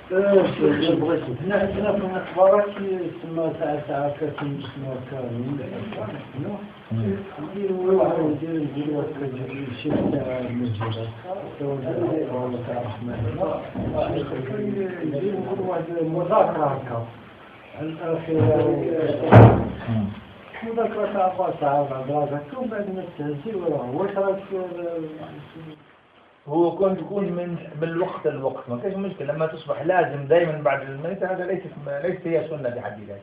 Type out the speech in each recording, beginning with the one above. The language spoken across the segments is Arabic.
هنا عندنا في الأخبارات يسمى ساعة كتسمى كامل يديروا واحد يديروا الشيخ تاع المسجد ولا تاع الرحمن يديروا واحد مذاكرة هكا مذاكرة تاع ساعة ومن بعد ما تهزي واش راك هو يكون من الوقت للوقت ما كاينش مشكلة. لما تصبح لازم دائما بعد الميت هذا ليست هي سنة بحد ذاتها.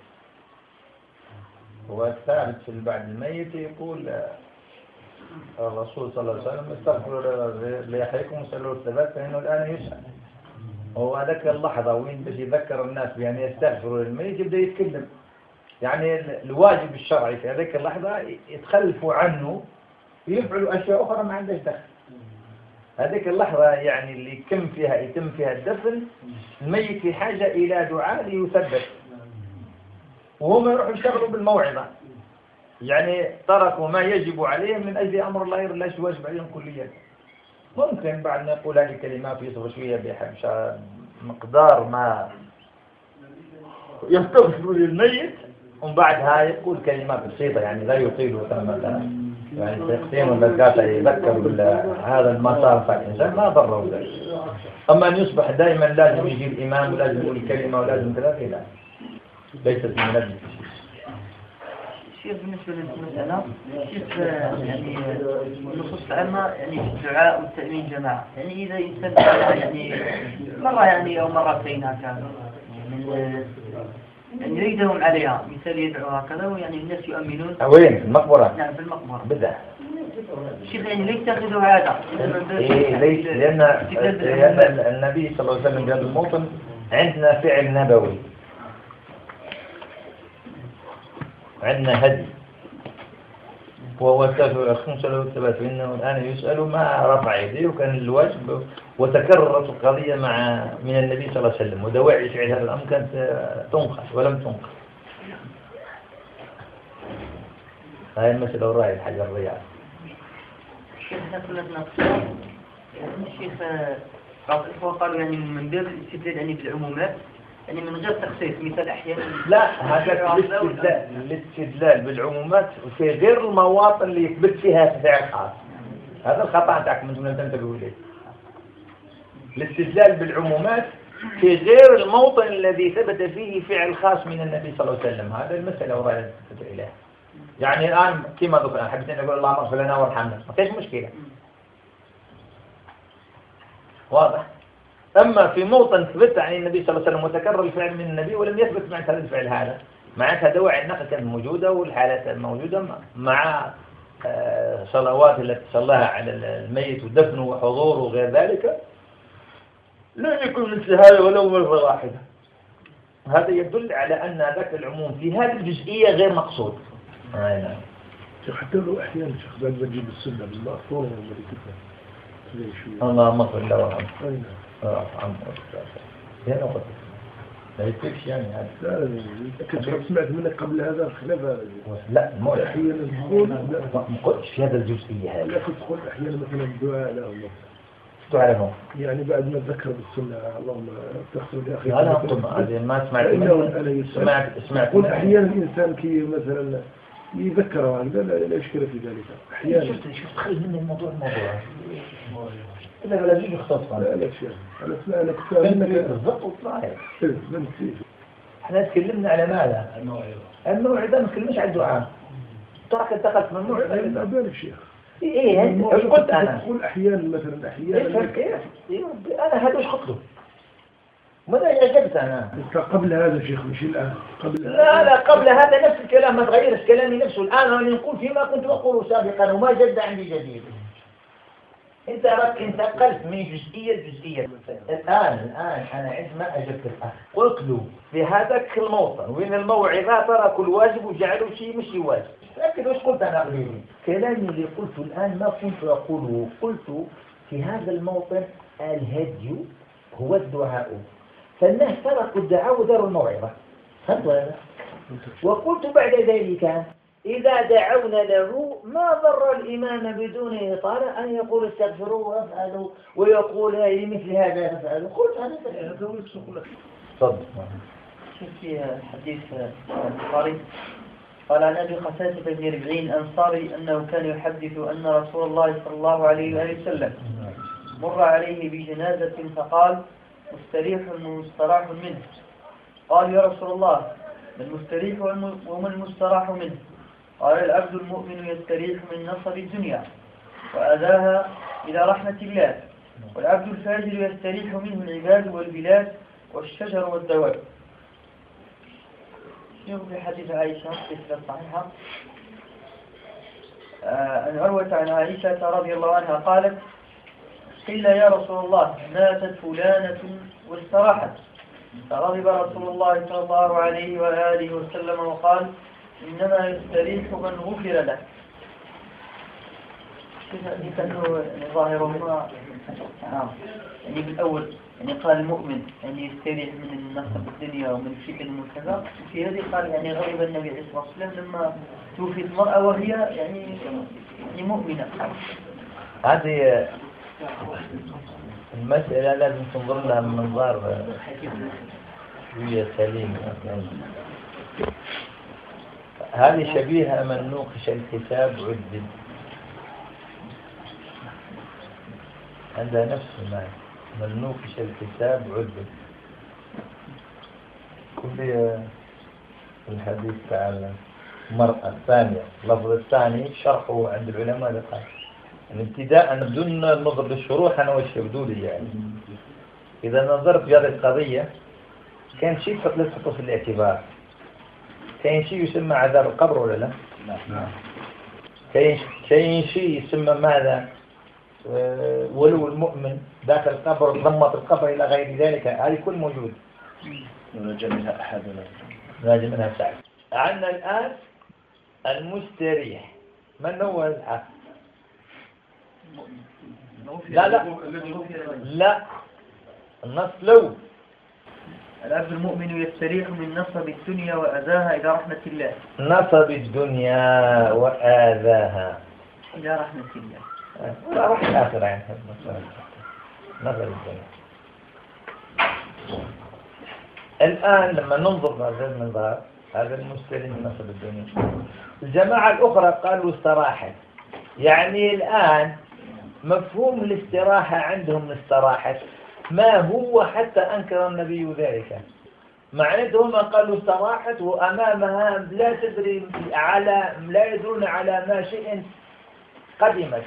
هو الثابت في بعد الميت يقول الرسول صلى الله عليه وسلم استغفروا لأخيكم وسألوا الثبات فإنه الآن يسأل. هو ذاك اللحظة وين بس يذكر الناس بأن يستغفروا للميت يبدأ يتكلم. يعني الواجب الشرعي في هذيك اللحظة يتخلفوا عنه ويفعلوا أشياء أخرى ما عندهاش دخل. هذيك اللحظة يعني اللي يتم فيها الدفن الميت في حاجة إلى دعاء ليثبت وهم يروحوا يشتغلوا بالموعظة. يعني تركوا ما يجب عليهم من أجل أمر الله لا واجب عليهم كليا. ممكن بعد ما يقول هذه الكلمات يصبح شوية بحبشة مقدار ما يستغفر للميت ومن بعدها يقول كلمات بسيطة يعني لا يطيل مثلا يعني تقسيم الزكاة يذكر هذا المسار فالإنسان ما ضره ذلك. أما أن يصبح دائما لازم يجي الإمام ولازم يقول كلمة ولازم كذا لا ليست من أجل شيخ. بالنسبة للمسألة شيخ يعني النصوص العامة يعني الدعاء والتأمين جماعة يعني إذا إنسان يعني مرة يعني أو مرتين هكذا يعني يريدهم عليها مثال يدعو هكذا ويعني الناس يؤمنون. وين في المقبرة؟ نعم في المقبرة. بدأ. شيخ يعني ليش تأخذوا هذا؟ ليش؟ لأن النبي صلى الله عليه وسلم في هذا الموطن عندنا فعل نبوي. عندنا هدي وهو الكافر خمس له الثبات فإنه الآن يسأل ما رفع يديه وكان الواجب وتكررت القضية من النبي صلى الله عليه وسلم ودواعي فعل هذا الأمر كانت تنقل ولم تنقل. هاي المسألة وراء الحجر الرياض. الشيخ نقول يعني الشيخ بعض الإخوة قالوا يعني من باب الاستدلال يعني بالعمومات يعني من غير تخصيص مثال أحيانا لا هذا الاستدلال بالعمومات في غير المواطن اللي يثبت فيها فعل خاص. هذا الخطأ تاعكم انتم لازم تنتبهوا اليه. الاستدلال بالعمومات في غير الموطن الذي ثبت فيه فعل خاص من النبي صلى الله عليه وسلم. هذا المسألة وراء تنتبه إليها. يعني الآن كما ذكر أنا حبيت أن أقول اللهم اغفر لنا وارحمنا ما فيش مشكلة. واضح؟ أما في موطن ثبت عن النبي صلى الله عليه وسلم وتكرر الفعل من النبي ولم يثبت مع هذا الفعل هذا معناتها دواعي النقل كانت موجودة والحالات الموجودة مع صلوات التي صلاها على الميت ودفنه وحضوره وغير ذلك لا يكون مثل هذا ولو مرة واحدة. هذا يدل على أن ذاك العموم في هذه الجزئية غير مقصود. نعم. حتى لو أحيانا شيخ بعد ما تجيب السنة بالمأثور ولا كيف اللهم اغفر له وارحمه. هنا قلت لا يكفيش يعني هذا. لا كنت سمعت منك قبل هذا الخلاف هذا. لا مو أحيانا تقول ما قلتش في هذا الجزئية هذا. لا كنت تقول أحيانا مثلا الدعاء لهم. تعرفون يعني بعد ما تذكر بالسنة اللهم تغفر لأخيك. لا هذه ما سمعت قل أحيانا الإنسان كي مثلا يذكره لا إشكال في ذلك أحيانا. شفت خلي من الموضوع إذا لازم يختصر. لا شيء أنا كنت منك بالضبط وطلعت. احنا تكلمنا على ماذا؟ الموعظة ما تكلمش على الدعاء. ترك انتقلت من الموعظة. لا بالك شيخ. إيه قلت أنا. تقول أحيانا مثلا أحيانا. كيف؟ أنا هذا وش قلته؟ ماذا يعجبت أنا؟ قبل هذا شيخ مش الآن قبل. لا قبل هذا نفس الكلام ما تغيرش كلامي نفسه الآن أنا نقول فيما كنت أقوله سابقا وما جد عندي جديد. انت انتقلت من جزئية لجزئية. الآن أنا عندما أجبت الأخ قلت له في هذاك الموطن وين الموعظة تركوا الواجب وجعلوا شيء مش واجب. لكن وش قلت أنا قبل؟ كلامي اللي قلته الآن ما كنت أقوله. قلت في هذا الموطن الهدي هو الدعاء فالناس تركوا الدعاء وداروا الموعظة. فهمت هذا؟ وقلت بعد ذلك إذا دعونا له ما ضر الإمام بدون إطالة أن يقول استغفروا وافعلوا ويقول هي مثل هذا فافعلوا. قلت هذا تفضل. في حديث البخاري قال عن أبي قتادة بن ربعي الأنصاري أنه كان يحدث أن رسول الله صلى الله عليه وآله وسلم مر عليه بجنازة فقال مستريح ومستراح منه. قال يا رسول الله ما المستريح وما المستراح منه؟ قال العبد المؤمن يستريح من نصب الدنيا وأذاها إلى رحمة الله، والعبد الفاجر يستريح منه العباد والبلاد والشجر والدواب. في حديث عائشة في الصحيحة عن عروة عن عائشة رضي الله عنها قالت قيل يا رسول الله ماتت فلانة واستراحت، فغضب رسول الله صلى الله عليه وآله وسلم وقال إنما يستريح من غفر له. كانوا ظاهرهما يعني بالأول يعني قال المؤمن يعني يستريح من النصب الدنيا ومن فتن وكذا، في هذه قال يعني غضب النبي عليه الصلاة والسلام لما توفيت المرأة وهي يعني مؤمنة. هذه المسألة لازم تنظر لها من منظار شوية سليم. هذه شبيهة من نوقش الكتاب عذب، عندها نفس المعنى. من نوقش الكتاب عذب. كل الحديث تعالى المرأة الثانية اللفظ الثاني شرحه عند العلماء قال ابتداء بدون النظر للشروح أنا والشبدولي يعني إذا نظرت في هذه القضية كان شيء تحطه في الاعتبار. كان شيء يسمى عذاب القبر ولا لا؟ نعم. كان شيء يسمى ماذا؟ ولو المؤمن داخل القبر ضمت القبر إلى غير ذلك، هذه كل موجود. ونجا منها أحدنا. نجا منها سعد. عندنا الآن المستريح. من هو العبد؟ لا النص لو العبد المؤمن يستريح من نصب الدنيا وأذاها إلى رحمة الله. نصب الدنيا وآذاها إلى رحمة الله. لا راح الآخرة يعني نصب الدنيا. الآن لما ننظر هذا المنظار هذا المستريح من نصب الدنيا. الجماعة الأخرى قالوا استراحة، يعني الآن مفهوم الاستراحة عندهم الاستراحة ما هو حتى أنكر النبي ذلك. معناتهم قالوا استراحت وأمامها لا تدري لا يدرون على ما شيء قدمت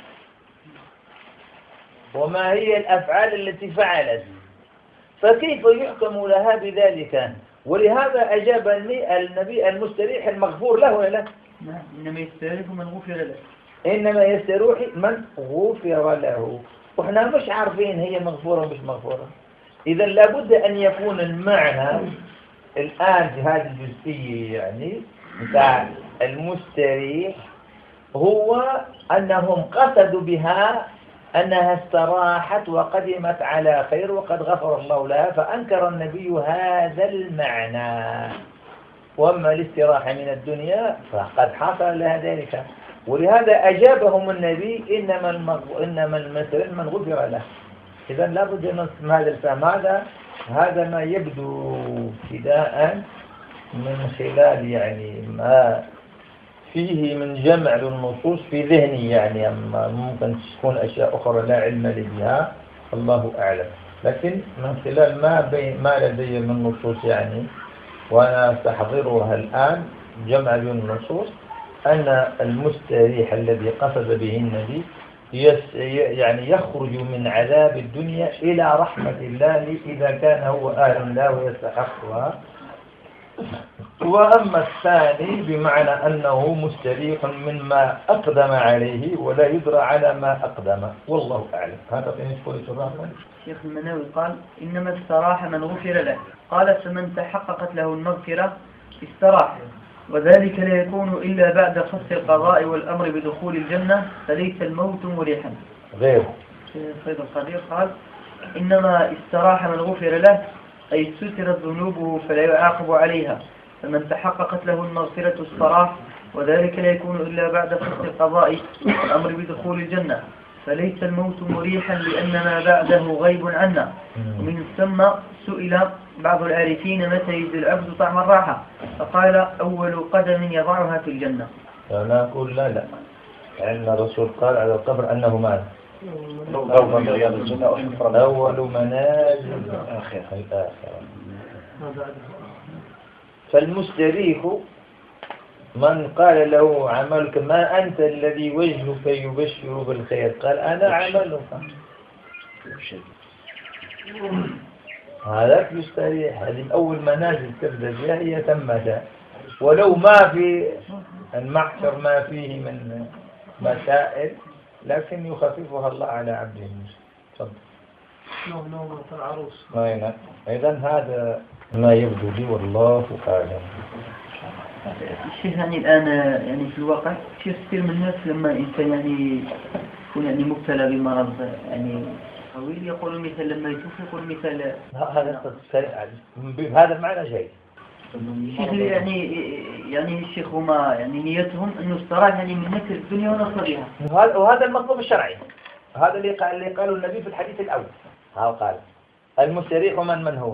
وما هي الأفعال التي فعلت، فكيف يحكم لها بذلك؟ ولهذا أجاب النبي المستريح المغفور له ولا؟ إنما يستريح من غفر له. إنما يستريح من غفر له، وإحنا مش عارفين هي مغفورة مش مغفورة. إذا لابد أن يكون المعنى الآن في هذه الجزئية يعني بتاع المستريح هو أنهم قصدوا بها أنها استراحت وقدمت على خير وقد غفر الله لها، فأنكر النبي هذا المعنى. وأما الاستراحة من الدنيا فقد حصل لها ذلك، ولهذا أجابهم النبي إنما المسرح من غفر له. إذا لابد أن نفهم هذا الفهم. هذا ما يبدو ابتداء من خلال يعني ما فيه من جمع للنصوص في ذهني، يعني أما ممكن تكون أشياء أخرى لا علم لي بها الله أعلم، لكن من خلال ما لدي من نصوص يعني وأنا أستحضرها الآن جمع للنصوص أن المستريح الذي قصد به النبي يعني يخرج من عذاب الدنيا إلى رحمة الله إذا كان هو أهل له ويستحقها. وأما الثاني بمعنى أنه مستريح مما أقدم عليه ولا يدرى على ما أقدم، والله أعلم. هذا بالنسبة للشرافة. الشيخ المناوي قال إنما استراح من غفر له، قال فمن تحققت له المغفرة استراح، وذلك لا يكون إلا بعد قص القضاء والأمر بدخول الجنة، فليس الموت مريحا. غير سيد القدير قال إنما استراح من غفر له أي سترت ذنوبه فلا يعاقب عليها، فمن تحققت له المغفرة استراح وذلك لا يكون إلا بعد فصل القضاء والأمر بدخول الجنة، فليس الموت مريحا لأن ما بعده غيب عنا. ومن ثم سئل بعض العارفين متى يجد العبد طعم الراحة، فقال أول قدم يضعها في الجنة. فأنا أقول لا، لأن الرسول قال على القبر أنه مات أول منازل الآخرة. فالمستريح من قال له عملك ما أنت الذي وجهك يبشر بالخير، قال أنا عملك، هذا يستريح. هذه أول منازل تبدأ بها هي ثمة، ولو ما في المحشر ما فيه من مسائل، لكن يخففها الله على عبده المسلم. تفضل. نوم العروس. إذن هذا ما يبدو لي والله أعلم. الشيخ يعني الآن يعني في الواقع كثير من الناس لما إنسان يعني يكون يعني مبتلى بمرض يعني طويل يقول مثل لما يتوفى يقول مثل هذا المعنى جيد. الشيخ يعني الشيخ هما يعني نيتهم أنه استراح يعني من نكر الدنيا ونصبها، وهذا المطلوب الشرعي، هذا اللي قاله النبي في الحديث الأول. ها قال المستريح من هو؟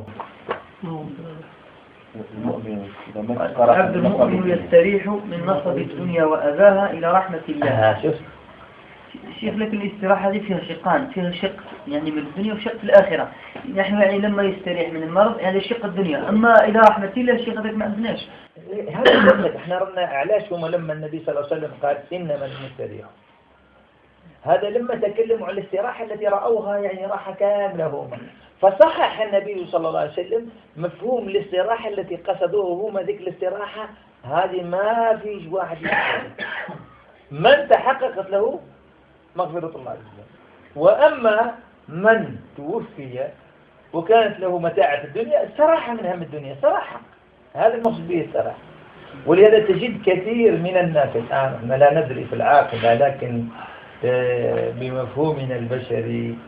العبد المؤمن يستريح من نصب الدنيا وأذاها إلى رحمة الله. شوف شيخ، لكن الاستراحة هذه فيها شقان، فيها شق يعني من الدنيا وشق في الآخرة. نحن يعني لما يستريح من المرض يعني شق الدنيا، أما إلى رحمة الله الشيخ هذاك ما عندناش. هذا احنا رنا علاش هما لما النبي صلى الله عليه وسلم قال إنما المستريح، هذا لما تكلموا عن الاستراحة التي رأوها يعني راحة كاملة هما، فصحح النبي صلى الله عليه وسلم مفهوم الاستراحة التي قصدوه هما. ذيك الاستراحة هذه ما فيش واحد يحصل من تحققت له مغفرة الله عز وجل. وأما من توفي وكانت له متاع في الدنيا استراحة من هم الدنيا، صراحة هذا المقصود به الصراحة. ولهذا تجد كثير من الناس الآن، احنا لا ندري في العاقبة، لكن بمفهومنا البشري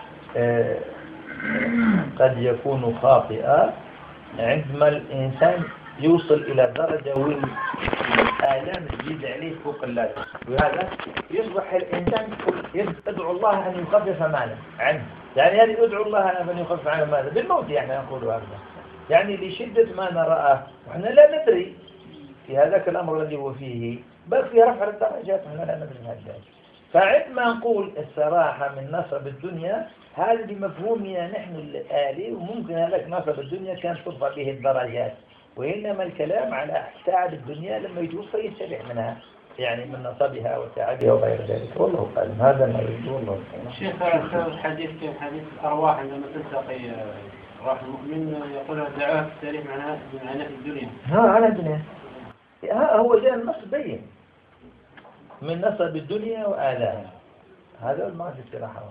قد يكون خاطئا عندما الإنسان يوصل إلى درجة والآلام تزيد عليه فوق اللازم، وهذا يصبح الإنسان يدعو الله أن يخفف ماله عنه. يعني هذه يدعو الله أن يخفف عنه ماله بالموت، يعني نقول هذا يعني لشدة ما نراه، وإحنا لا ندري في هذاك الأمر الذي هو فيه، بل في رفع الدرجات وإحنا لا ندري هذا. فعندما نقول الصراحة من نصب الدنيا هذا بمفهومنا نحن الآلي، وممكن هذاك نصب الدنيا كانت ترفع به الدرجات، وإنما الكلام على تعب الدنيا لما يتوفى يستريح منها، يعني من نصبها وتعبها وغير ذلك. والله أعلم، هذا ما يريد. والله الشيخ الحديث كان حديث الأرواح عندما تلتقي روح المؤمن يقول دعاء تستريح معناها من عناء الدنيا. على الدنيا هو جاء النص بين من نصب الدنيا وآلامها، هذا المعنى الاستراحة.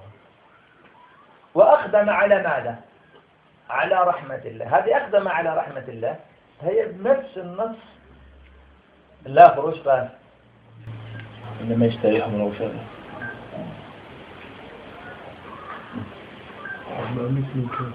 وأقدم على ماذا؟ على رحمة الله. هذه أقدم على رحمة الله هي بنفس النص. لا فروش قال إنما يستريح من وفاته. مثل كيف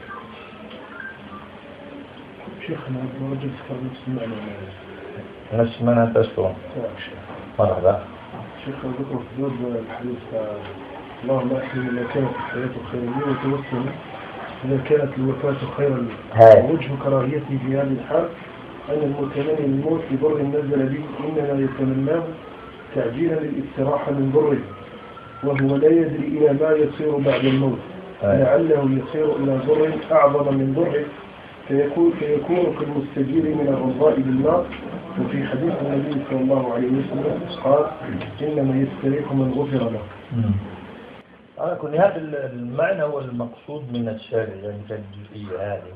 شيخنا رجل ذكر نفس المعنى. نفس المعنى تشتون مرحبا. شيخ ذكر في حدود الحديث اللهم أحسن إذا كانت الحياة خيرا لي وتوسل إذا كانت الوفاة خيرا لي. وجه كراهيتي في هذه الحال أن المتمني الموت بضر نزل به إنما يتمناه تعجيلا للاستراحة من ضره، وهو لا يدري إلى ما يصير بعد الموت، لعله يصير إلى ضر أعظم من ضره فيكون كالمستجير من الرضاء بالنار. وفي حديث النبي صلى الله عليه وسلم قال إنما يستريح من غفر له. على كل هذا المعنى هو المقصود من الشارع، يعني الجزئية هذه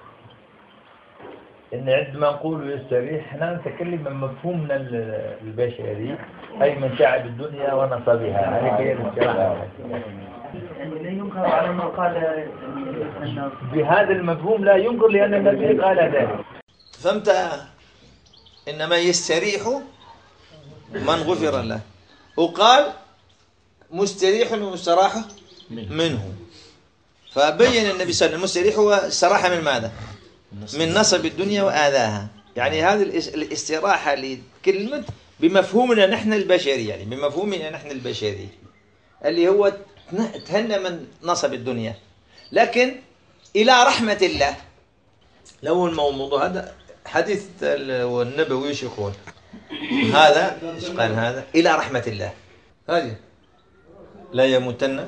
إن عندما نقول يستريح احنا نتكلم من مفهومنا البشري، أي من تعب الدنيا ونصبها، هذه هي الاستراحة. يعني لا ينكر على ما قال بهذا المفهوم لا ينكر لأن النبي قال ذلك. فهمت؟ إنما يستريح من غفر له، وقال مستريح ومستراح منه، فبين النبي صلى الله عليه وسلم المستريح هو السراحة من ماذا؟ من نصب الدنيا وآذاها. يعني هذه الاستراحة لكلمة بمفهومنا نحن البشري، يعني بمفهومنا نحن البشري اللي هو تهنى من نصب الدنيا، لكن إلى رحمة الله. لو الموضوع هذا حديث النبوي ايش يقول؟ هذا قال هذا إلى رحمة الله، هذه لا يموتن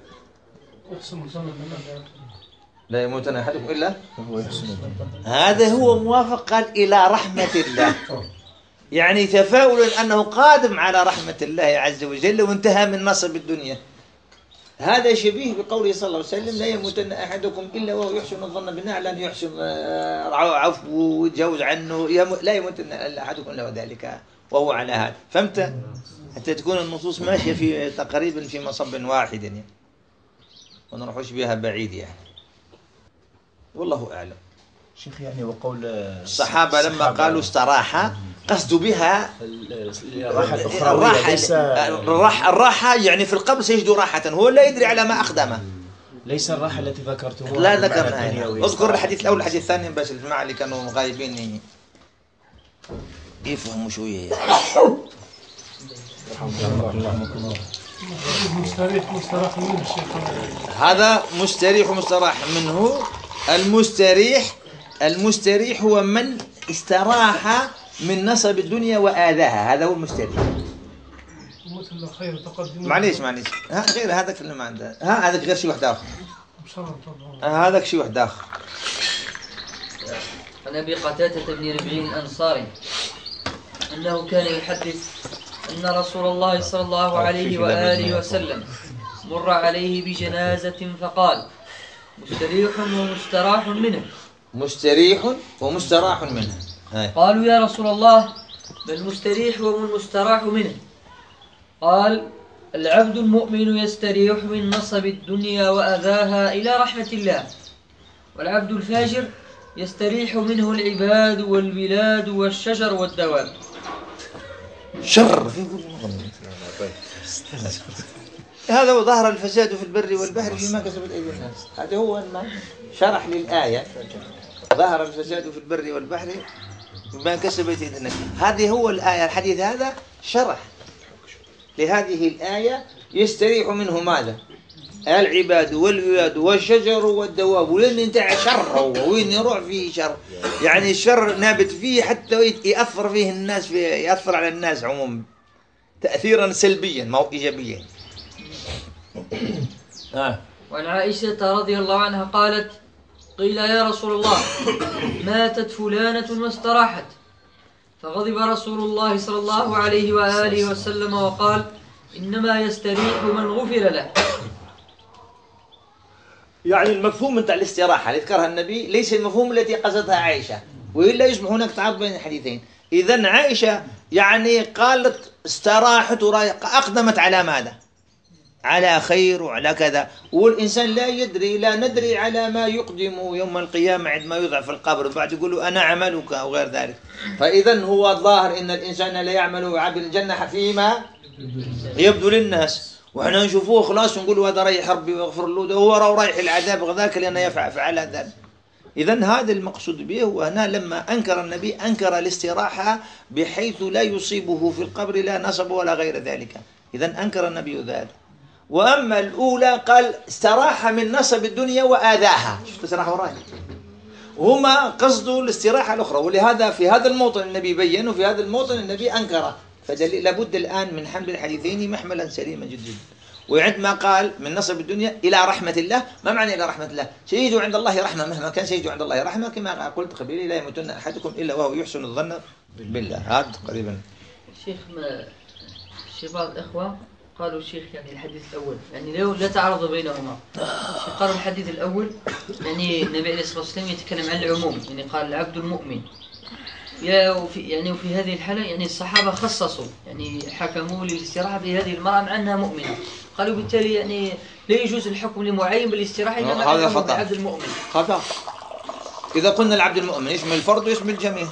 أحدكم إلا هذا هو موافق، قال إلى رحمة الله، يعني تفاؤل أنه قادم على رحمة الله عز وجل وانتهى من نصب الدنيا. هذا شبيه بقوله صلى الله عليه وسلم لا يموتن أحدكم إلا وهو يحسن الظن بالله، لأن يحسن عفو ويتجاوز عنه، لا يموتن أحدكم إلا وذلك وهو على هذا. فهمت؟ حتى تكون النصوص ماشية في تقريبا في مصب واحد يعني، ونروحوش بها بعيد يعني. والله أعلم. شيخ يعني وقول الصحابة لما قالوا استراحة قصدوا بها الراحة يعني في القبر سيجد راحة، هو لا يدري على ما أقدمه، ليس الراحة التي ذكرتموها. لا ذكرناها. اذكر الحديث الأول الحديث الثاني باش الجماعة اللي كانوا غايبين يفهموا شوية يعني. هذا مستريح ومستراح منه. المستريح هو من استراح من نصب الدنيا وآذاها، هذا هو المستريح. معليش غير هذاك اللي ما عنده، هذاك غير شيء واحد آخر، هذاك شيء واحد آخر. عن أبي قتادة بن ربيع الأنصاري أنه كان يحدث أن رسول الله صلى الله عليه وآله وسلم مر عليه بجنازة فقال مستريح ومستراح منه. مستريح ومستراح منه. قالوا يا رسول الله ما المستريح وما المستراح منه؟ قال العبد المؤمن يستريح من نصب الدنيا وأذاها إلى رحمة الله، والعبد الفاجر يستريح منه العباد والبلاد والشجر والدواب. شر هذا هو ظهر الفساد في البر والبحر فيما كسبت أيدي الناس. هذا هو شرح للآية، ظهر الفساد في البر والبحر بما كسبت أيدي الناس. هذه هو الآية، الحديث هذا شرح لهذه الآية. يستريح منه ماذا؟ العباد والبلاد والشجر والدواب، ولن ينتهي شر، وين يروح فيه شر، يعني الشر نابت فيه حتى يأثر فيه الناس، يأثر على الناس عموما تأثيرا سلبيا ما هو إيجابيا. وعن عائشة رضي الله عنها قالت قيل يا رسول الله ماتت فلانة واستراحت، فغضب رسول الله صلى الله عليه وآله وسلم وقال إنما يستريح من غفر له. يعني المفهوم متاع الاستراحة اللي ذكرها النبي ليس المفهوم التي قصدها عائشة، وإلا يصبح هناك تعارض بين الحديثين. إذن عائشة يعني قالت استراحت أقدمت على ماذا؟ على خير وعلى كذا، والإنسان لا ندري على ما يقدم يوم القيامة عندما يوضع في القبر، بعد يقولوا أنا عملك أو غير ذلك. فإذن هو الظاهر إن الإنسان لا يعمل عبد الجنة فيما يبدو للناس، وإحنا نشوفوه خلاص ونقولوا هذا رايح ربي ويغفر له، هو رايح العذاب غذاك لأنه يفعل ذلك. إذن هذا المقصود به، وهنا لما أنكر النبي أنكر الاستراحة بحيث لا يصيبه في القبر لا نصب ولا غير ذلك. إذن أنكر النبي ذلك. وأما الأولى قال استراح من نصب الدنيا وآذاها، شفت استراحة وراي، هما قصدوا الاستراحة الأخرى. ولهذا في هذا الموطن النبي بين، وفي هذا الموطن النبي أنكره. فلابد الآن من حمل الحديثين محملا سليما جدا. وعندما قال من نصب الدنيا إلى رحمة الله، ما معنى إلى رحمة الله؟ سيجد عند الله رحمة، مهما كان سيجد عند الله رحمة، كما قلت قبل لا يموتن أحدكم إلا وهو يحسن الظن بالله. هذا تقريبا. شيخ بعض الإخوة قالوا الشيخ يعني الحديث الأول يعني لا تعارض بينهما. قالوا الحديث الأول يعني النبي عليه الصلاة والسلام يتكلم عن العموم، يعني قال العبد المؤمن، وفي هذه الحالة يعني الصحابة خصصوا يعني حكموا للاستراحة بهذه المرأة مع أنها مؤمنة، قالوا بالتالي يعني لا يجوز الحكم لمعين بالاستراحة إنما هذا خطأ. العبد المؤمن خطأ. إذا قلنا العبد المؤمن يشمل الفرد ويشمل الجميع.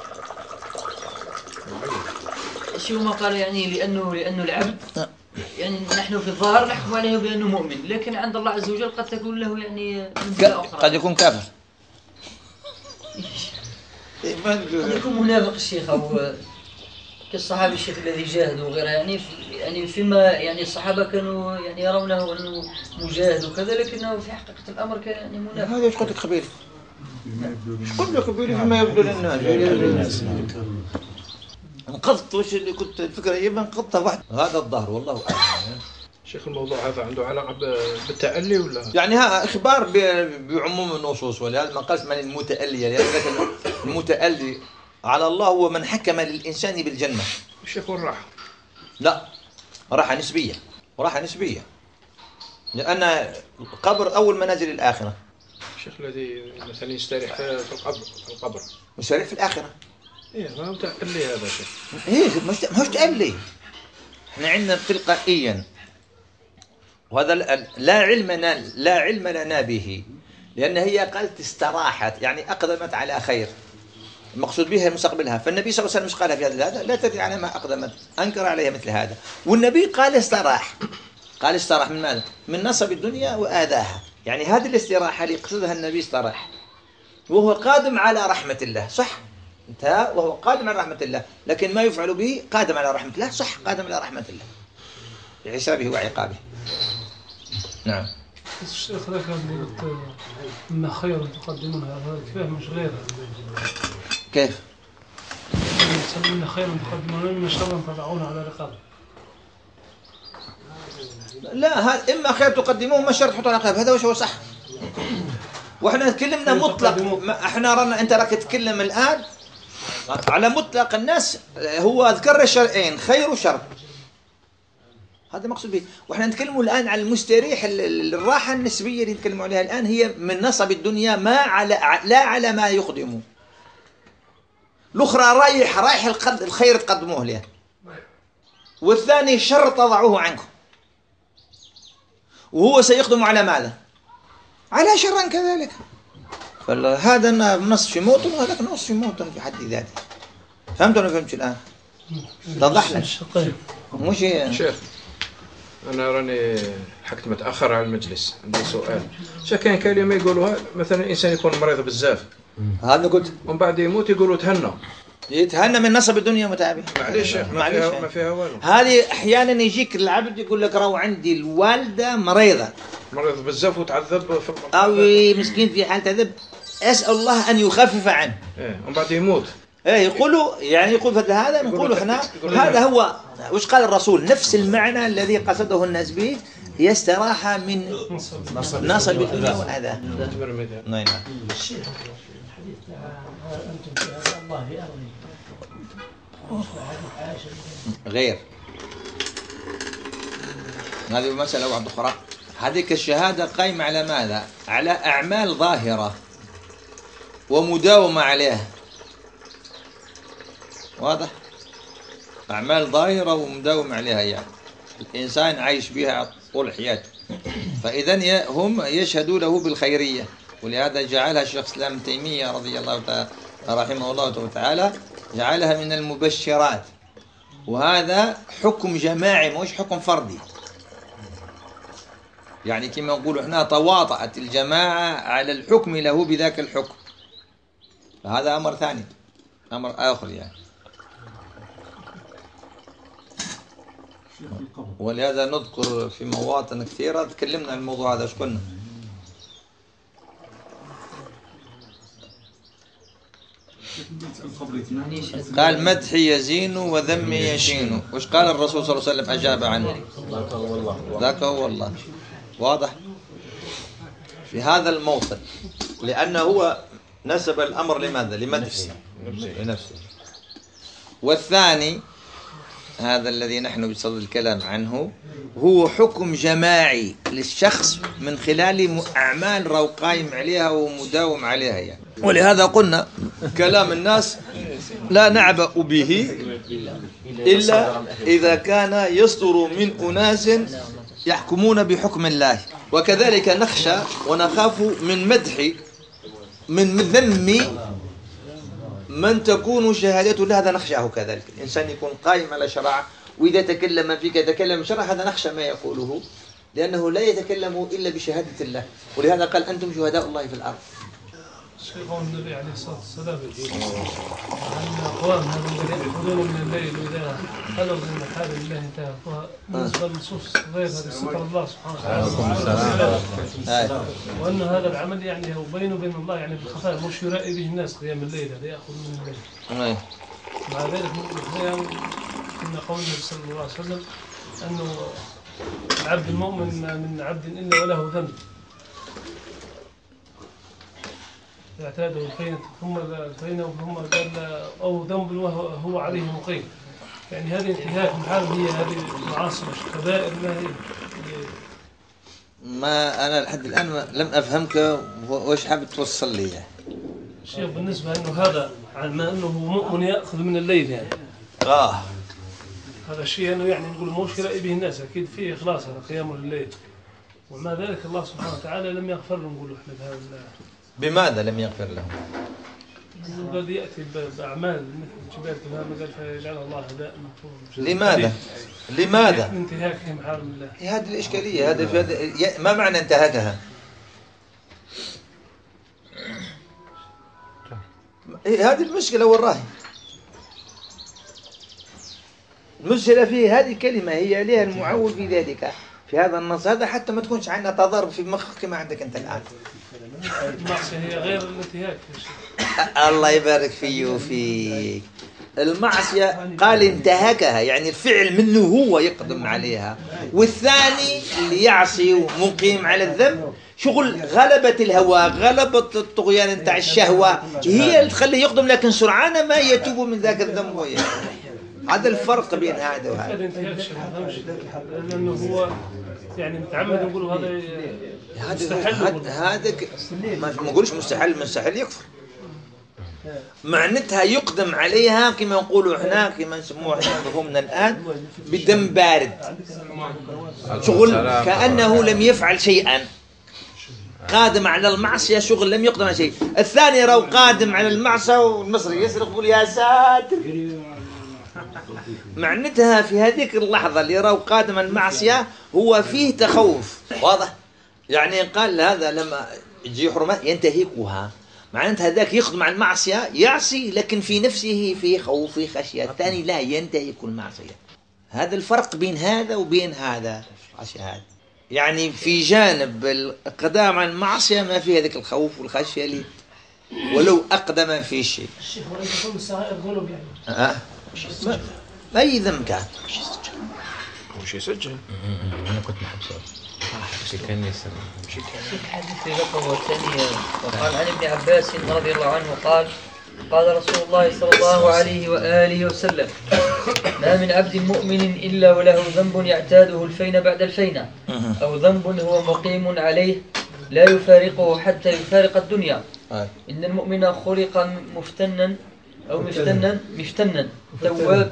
شو ما قال يعني لأنه العبد يعني نحن في الظاهر نحكم عليه بأنه مؤمن، لكن عند الله عز وجل قد تكون له يعني قد يكون كافر، قد يكون منافق الشيخ أو كالصحابي الشيخ الذي جاهد وغيره، يعني فيما يعني الصحابة كانوا يعني يرونه أنه مجاهد وكذا، لكنه في حقيقة الأمر كان يعني منافق. هذا ايش قلت لك خبيري؟ ايش قلت لك خبيري فيما يبدو للناس؟ انقضت وش اللي كنت الفكرة يبقى انقضتها واحد. هذا الظهر والله أعلم. شيخ الموضوع هذا عنده علاقة بالتألي ولا؟ يعني ها إخبار بعموم النصوص، ولهذا ما قالت من المتألي، لأن المتألي على الله هو من حكم للإنسان بالجنة. الشيخ والراحة؟ لا، راحة نسبية، وراحة نسبية، لأن القبر أول منازل الآخرة. الشيخ الذي مثلا يستريح في القبر يستريح في الآخرة. إيه، ما هو تألي هذا شيخ. إيه، ما هوش تألي. إحنا عندنا تلقائيا، وهذا لا علم لنا به، لأن هي قالت استراحت، يعني أقدمت على خير، المقصود بها مستقبلها. فالنبي صلى الله عليه وسلم قالها في هذا لا تدري على ما أقدمت، أنكر عليها مثل هذا. والنبي قال استراح من ماذا؟ من نصب الدنيا وآذاها. يعني هذه الاستراحة اللي يقصدها النبي استراح وهو قادم على رحمة الله، صح؟ انتهى وهو قادم على رحمة الله، لكن ما يفعل به قادم على رحمة الله، صح؟ قادم على رحمة الله بعسابه وعقابه. نعم. الشيخ ذكر إن خير تقدمونها، هذا كيف مش غير؟ كيف؟ إن خير تقدمون إن شر تضعون على رقابه. لا، هذا إما خير تقدموه ما شر تحطون على رقابه، هذا وش هو صح. وإحنا تكلمنا مطلق، إحنا رانا أنت راك تتكلم الآن على مطلق الناس، هو ذكر الشرعين خير وشر، هذا مقصود به. واحنا نتكلم الآن على المستريح، الراحة النسبية اللي نتكلم عليها الآن هي من نصب الدنيا لا على ما يقدمه. الأخرى رايح الخير تقدموه له، والثاني الشر تضعوه عنكم، وهو سيقدم على ماذا؟ على شر كذلك. فهذا نص في موطن وهذاك نص في موطن في حد ذاته. فهمت ولا فهمت الآن؟ توضح لك مش شيخ. أنا راني حكت متأخر على المجلس، عندي سؤال. شيخ كاين كلمة يقولوها مثلا الإنسان يكون مريض بزاف، هذا قلت، ومن بعد يموت يقولوا يتهنى من نصب الدنيا متعبي. معليش ما فيها والو. هذه أحيانا يجيك العبد يقول لك راهو عندي الوالدة مريض بزاف وتعذب في أو مسكين في حال تعذب، أسأل الله أن يخفف عنه. ومن بعد يموت. يقولوا يعني يقول مثل هذا، نقولوا احنا هذا هو وش قال الرسول، نفس المعنى الذي قصده الناس به، هي استراحة من نصب الدنيا وأذاه. نعم. غير هذه مسألة واحدة أخرى. هذيك الشهادة قائمة على ماذا؟ على أعمال ظاهرة ومداومة عليها، واضح؟ أعمال ظاهرة ومداوم عليها، يعني الإنسان عايش بها طول حياته. فإذن هم يشهدوا له بالخيرية، ولهذا جعلها الشيخ الإسلام ابن تيمية رضي الله تعالى رحمه الله تعالى جعلها من المبشرات. وهذا حكم جماعي مش حكم فردي، يعني كما نقول احنا تواطأت الجماعة على الحكم له بذاك الحكم، فهذا أمر ثاني، أمر آخر يعني. ولهذا نذكر في مواطن كثيرة تكلمنا عن الموضوع هذا. ايش قلنا؟ قال مدحي يزين وذمي يشين. وش قال الرسول صلى الله عليه وسلم أجاب عنه؟ ذاك هو الله. واضح في هذا الموطن، لأنه هو نسب الأمر لماذا؟ لمدحه لنفسه. والثاني هذا الذي نحن بصدد الكلام عنه هو حكم جماعي للشخص من خلال أعمال رو قائم عليها ومداوم عليها يعني. ولهذا قلنا كلام الناس لا نعبأ به إلا إذا كان يصدر من أناس يحكمون بحكم الله. وكذلك نخشى ونخاف من مدح من ذم من تكون شهادته له، هذا نخشاه. كذلك الإنسان يكون قائم على شرع، وإذا تكلم فيك يتكلم شرع، هذا نخشى ما يقوله، لأنه لا يتكلم إلا بشهادة الله. ولهذا قال أنتم شهداء الله في الأرض. قول النبي عليه الصلاة والسلام أن أقوام هذا يأخذون من الليل وإذا خلوا من محارم الله انتهكوها بالنسبة للنصوص غير هذه ستر الله سبحانه وتعالى وأن هذا العمل يعني هو بينه وبين الله يعني بالخفاء مش يرائي به الناس قيام الليل هذا يأخذ من الليل. مع ذلك من قول النبي صلى الله عليه وسلم أنه العبد المؤمن ما من عبد إلا وله ذنب اعتاده الفينة ثم قال أو ذنب وهو عليه مقيم. يعني هذه انتهاك محارم هي هذه المعاصي الكبائر ما أنا لحد الآن لم أفهمك وش حابب توصل لي يعني. الشيخ بالنسبة أنه هذا ما أنه مؤمن يأخذ من الليل يعني هذا الشيء أنه يعني نقول موش يرائي به الناس أكيد فيه إخلاص هذا قيام الليل ومع ذلك الله سبحانه وتعالى لم يغفر له نقول إحنا بهذا. بماذا لم يغفر له؟ قد يأتي بأعمال مثل جبال تمام قال فيجعل الله هداء لماذا؟ انتهاكهم محارم الله. هذه الإشكالية ما معنى انتهاكها؟ هذه المشكلة والراهي المشكلة فيه هذه الكلمة هي عليها المعول في ذلك في هذا النص هذا حتى ما تكونش عندنا تضارب في مخك كما عندك أنت الآن. المعصية هي غير الانتهاك. الله يبارك فيه وفيك. المعصية قال انتهكها يعني الفعل منه هو يقدم عليها والثاني اللي يعصي ومقيم على الذنب شغل غلبة الهوى غلبة الطغيان نتاع الشهوة هي اللي تخليه يقدم لكن سرعان ما يتوب من ذاك الذنب هذا الفرق بين هذا وهذا. لأنه هو يعني متعمد نقولوا هذا مستحيل. هذا ما نقولش مستحيل يكفر معناتها يقدم عليها كما نقولوا احنا كما نسموه احنا مفهومنا الآن بدم بارد شغل كأنه لم يفعل شيئا قادم على المعصية شغل لم يقدم على شيء. الثاني راهو قادم على المعصية والمصري يسرق يقول يا ساتر معناتها في هذيك اللحظة اللي راهو قادم المعصية هو فيه تخوف واضح يعني قال هذا لما يجي حرمة ينتهكها معناتها هذاك يقدم على المعصية يعصي لكن في نفسه فيه خوف فيه خشية الثاني لا ينتهك المعصية. هذا الفرق بين هذا وبين هذا يعني في جانب القدام على المعصية ما في هذاك الخوف والخشية اللي ولو أقدم في شيء. الشيخ وليس كل الصغائر ظلم يعني. أي ذنب كان وش يسجل أنا كنت محبسه كان يسر الحديث في ذكره الثانية وقال عن ابن عباس رضي الله عنه قال رسول الله صلى الله عليه وآله وسلم ما من عبد مؤمن إلا وله ذنب يعتاده الفين بعد الفينة أو ذنب هو مقيم عليه لا يفارقه حتى يفارق الدنيا. إن المؤمن خلق مفتنا أو مفتنا تواب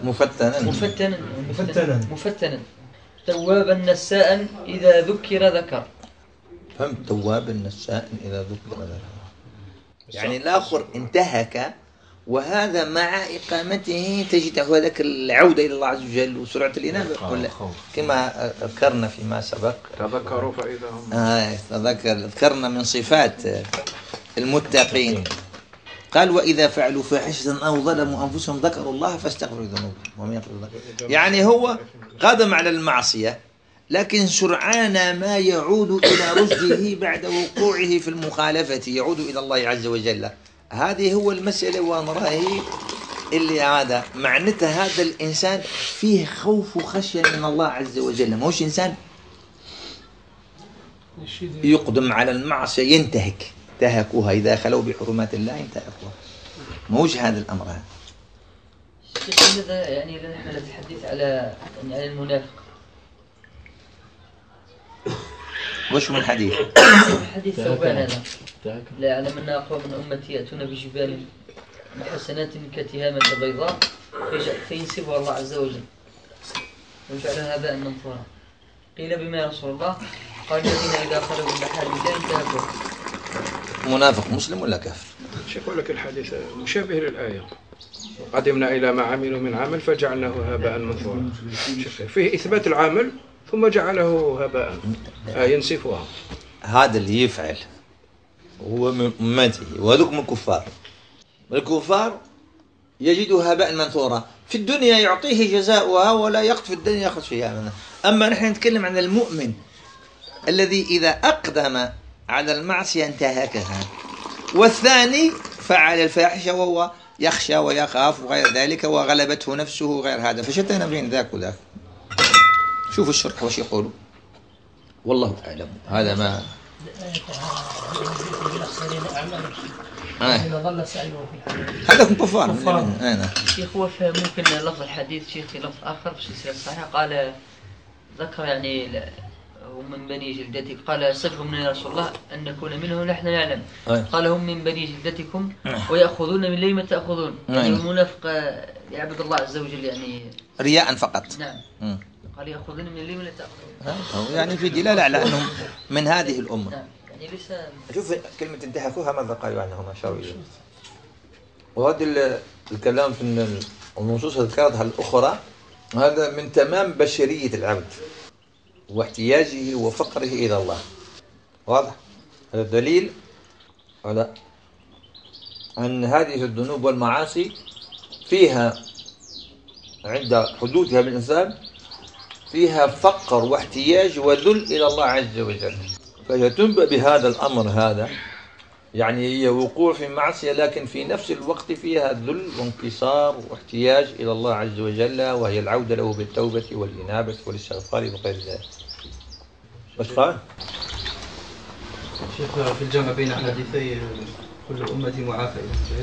مفتنا توابا نساء إذا ذكر فهمت توابا نساء إذا ذكر يعني الآخر انتهك وهذا مع إقامته تجد هذاك العودة إلى الله عز وجل وسرعة الإنابة ولا كما ذكرنا فيما سبق تذكروا فإذا هم ذكرنا من صفات المتقين قال وإذا فعلوا فاحشة أو ظلموا أنفسهم ذكروا الله فاستغفروا ذنوبهم ومن يغفر الذنوب. يعني هو قدم على المعصية لكن سرعان ما يعود إلى رشده بعد وقوعه في المخالفة يعود إلى الله عز وجل. هذه هو المسألة ونراه اللي هذا معناتها هذا الإنسان فيه خوف وخشية من الله عز وجل موش إنسان يقدم على المعصية ينتهك انتهكوها إذا خلوا بحرمات الله انتهكوها موش هذا الأمر هذا. هذا يعني نحن نتحدث على المنافق. وش من الحديث؟ حديث ثوبان هذا لا يعلم أن أقوى من أمتي يأتون بجبال حسنات كتهامة بيضاء فينسبها الله عز وجل ويجعلها هباء منثورا. قيل بما يا رسول الله؟ قال الذين إذا خلوا بالبحار انتهكوا. منافق مسلم ولا كافر؟ يقول لك الحديث مشابه للآية قدمنا إلى ما عملوا من عمل فجعلناه هباء منثورا. فيه إثبات العمل ثم جعله هباء ينسفها. هذا اللي يفعل هو من أمته وذوك من الكفار. الكفار يجدها هباء منثورا، في الدنيا يعطيه جزاؤها ولا يقف في الدنيا يأخذ شيئا منها. أما نحن نتكلم عن المؤمن الذي إذا أقدم على المعصية انتهكها، والثاني فعل الفاحشة وهو يخشى ويخاف وغير ذلك وغلبته نفسه وغير هذا، فشتنا بين ذاك وذاك. شوفوا الشرح وش يقولوا، والله أعلم. هذا ما هذا هم كفار. شيخ هو ممكن لفظ الحديث شيخ في لفظ آخر في السلسلة الصحيحة قال ذكر يعني هم من بني جلدتك، قال صفهم من رسول الله أن نكون منهم نحن نعلم. قال هم من بني جلدتكم ويأخذون من لي ما تأخذون. يعني المنافق يعبد الله عز وجل يعني رياء فقط. نعم. قال يأخذون من لي ما تأخذون. يعني في دلالة على أنهم من هذه الأمة. نعم. يعني ليس. شوف كلمة انتهكوها ماذا قالوا عنهم شاوية. وهذا الكلام في النصوص ذكرتها الأخرى، هذا من تمام بشرية العبد واحتياجه وفقره إلى الله. واضح؟ هذا دليل على أن هذه الذنوب والمعاصي فيها عند حدوثها بالإنسان فيها فقر واحتياج وذل إلى الله عز وجل. فهي تنبأ بهذا الأمر هذا، يعني هي وقوع في معصية لكن في نفس الوقت فيها ذل وانكسار واحتياج إلى الله عز وجل، وهي العودة له بالتوبة والإنابة والاستغفار وغير ذلك. بس قال شيخ في الجمع بين حديثي كل أمتي معافى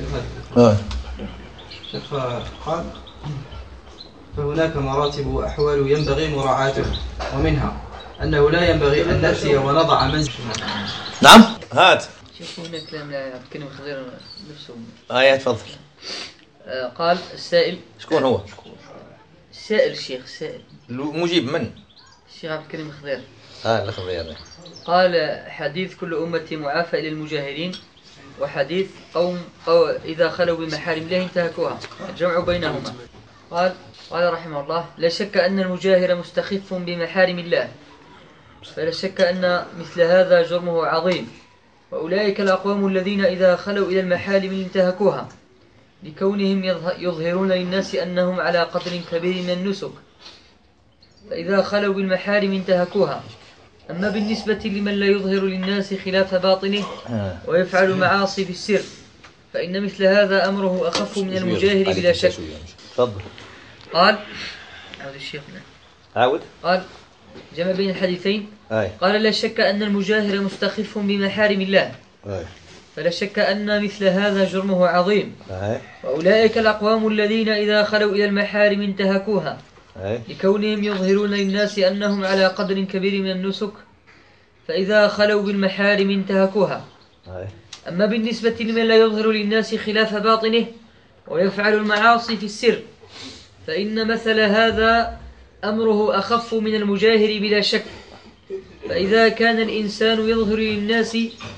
شيخ قال فهناك مراتب وأحوال ينبغي مراعاتها، ومنها أنه لا ينبغي أن نأتي ونضع منزل. نعم هات شوف هنا كلام عبد الكريم الخضير نفسه. تفضل. قال السائل. شكون هو؟ السائل الشيخ السائل. المجيب من؟ الشيخ عبد الكريم الخضير. الخضير. قال حديث كل أمتي معافى إلى المجاهرين، وحديث قوم إذا خلوا بمحارم الله انتهكوها، الجمع بينهما. قال رحمه الله لا شك أن المجاهر مستخف بمحارم الله، فلا شك أن مثل هذا جرمه عظيم، وأولئك الأقوام الذين إذا خلوا إلى المحارم انتهكوها لكونهم يظهرون للناس أنهم على قدر كبير من النسك، فإذا خلوا بالمحارم انتهكوها. أما بالنسبة لمن لا يظهر للناس خلاف باطنه ويفعل معاصي في السر، فإن مثل هذا أمره أخف من المجاهر بلا شك. تفضل. قال عود الشيخنا قال جمع بين الحديثين. قال لا شك أن المجاهر مستخف بمحارم الله، فلا شك أن مثل هذا جرمه عظيم، وأولئك الأقوام الذين إذا خلوا إلى المحارم انتهكوها لكونهم يظهرون للناس أنهم على قدر كبير من النسك، فإذا خلوا بالمحارم انتهكوها. أما بالنسبة لمن لا يظهر للناس خلاف باطنه ويفعل المعاصي في السر، فإن مثل هذا أمره أخف من المجاهر بلا شك. فإذا كان الإنسان يظهر للناس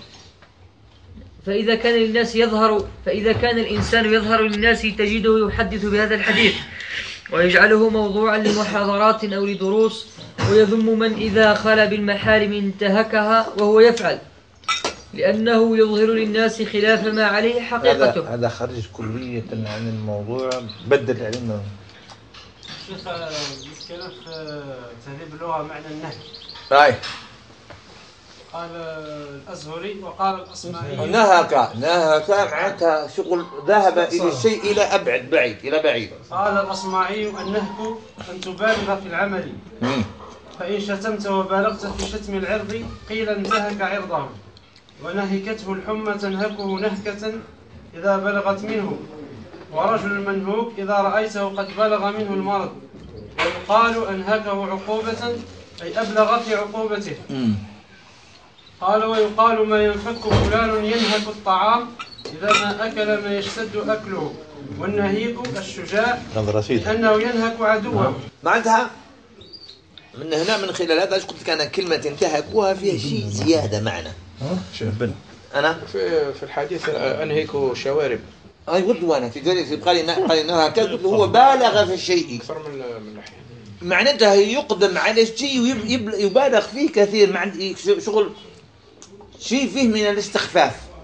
فإذا كان الإنسان يظهر للناس تجده يحدث بهذا الحديث ويجعله موضوعا لمحاضرات أو لدروس، ويذم من إذا خلا بالمحارم انتهكها وهو يفعل، لأنه يظهر للناس خلاف ما عليه حقيقته. هذا خرج كلية عن الموضوع، بدل علمنا. شيخ نتكلم في تهذيب اللغة معنى النهي. قال الأزهري وقال الأصمعي نهك معناتها شغل ذهب إلى الشيء إلى بعيد. قال الأصمعي النهك أن تبالغ في العمل، فإن شتمت وبالغت في شتم العرض قيل انتهك عرضه، ونهكته الحمى تنهكه نهكة إذا بلغت منه، ورجل المنهوك إذا رأيته قد بلغ منه المرض، ويقال أنهكه عقوبة أي أبلغ في عقوبته. قال ويقال ما ينفك فلان ينهك الطعام إذا ما أكل ما يشتد أكله، والنهيك الشجاع أنه ينهك عدوه. معناتها من هنا من خلال هذا قلت كان كلمة انتهكوها فيها شيء زيادة معنى. أنا في الحديث أنهيك شوارب. ودوانا في ذلك قال إنها قلت هو بالغ في الشيء أكثر من ناحية، معناتها يقدم على الشيء ويبالغ فيه كثير، شغل شيء فيه من الاستخفاف.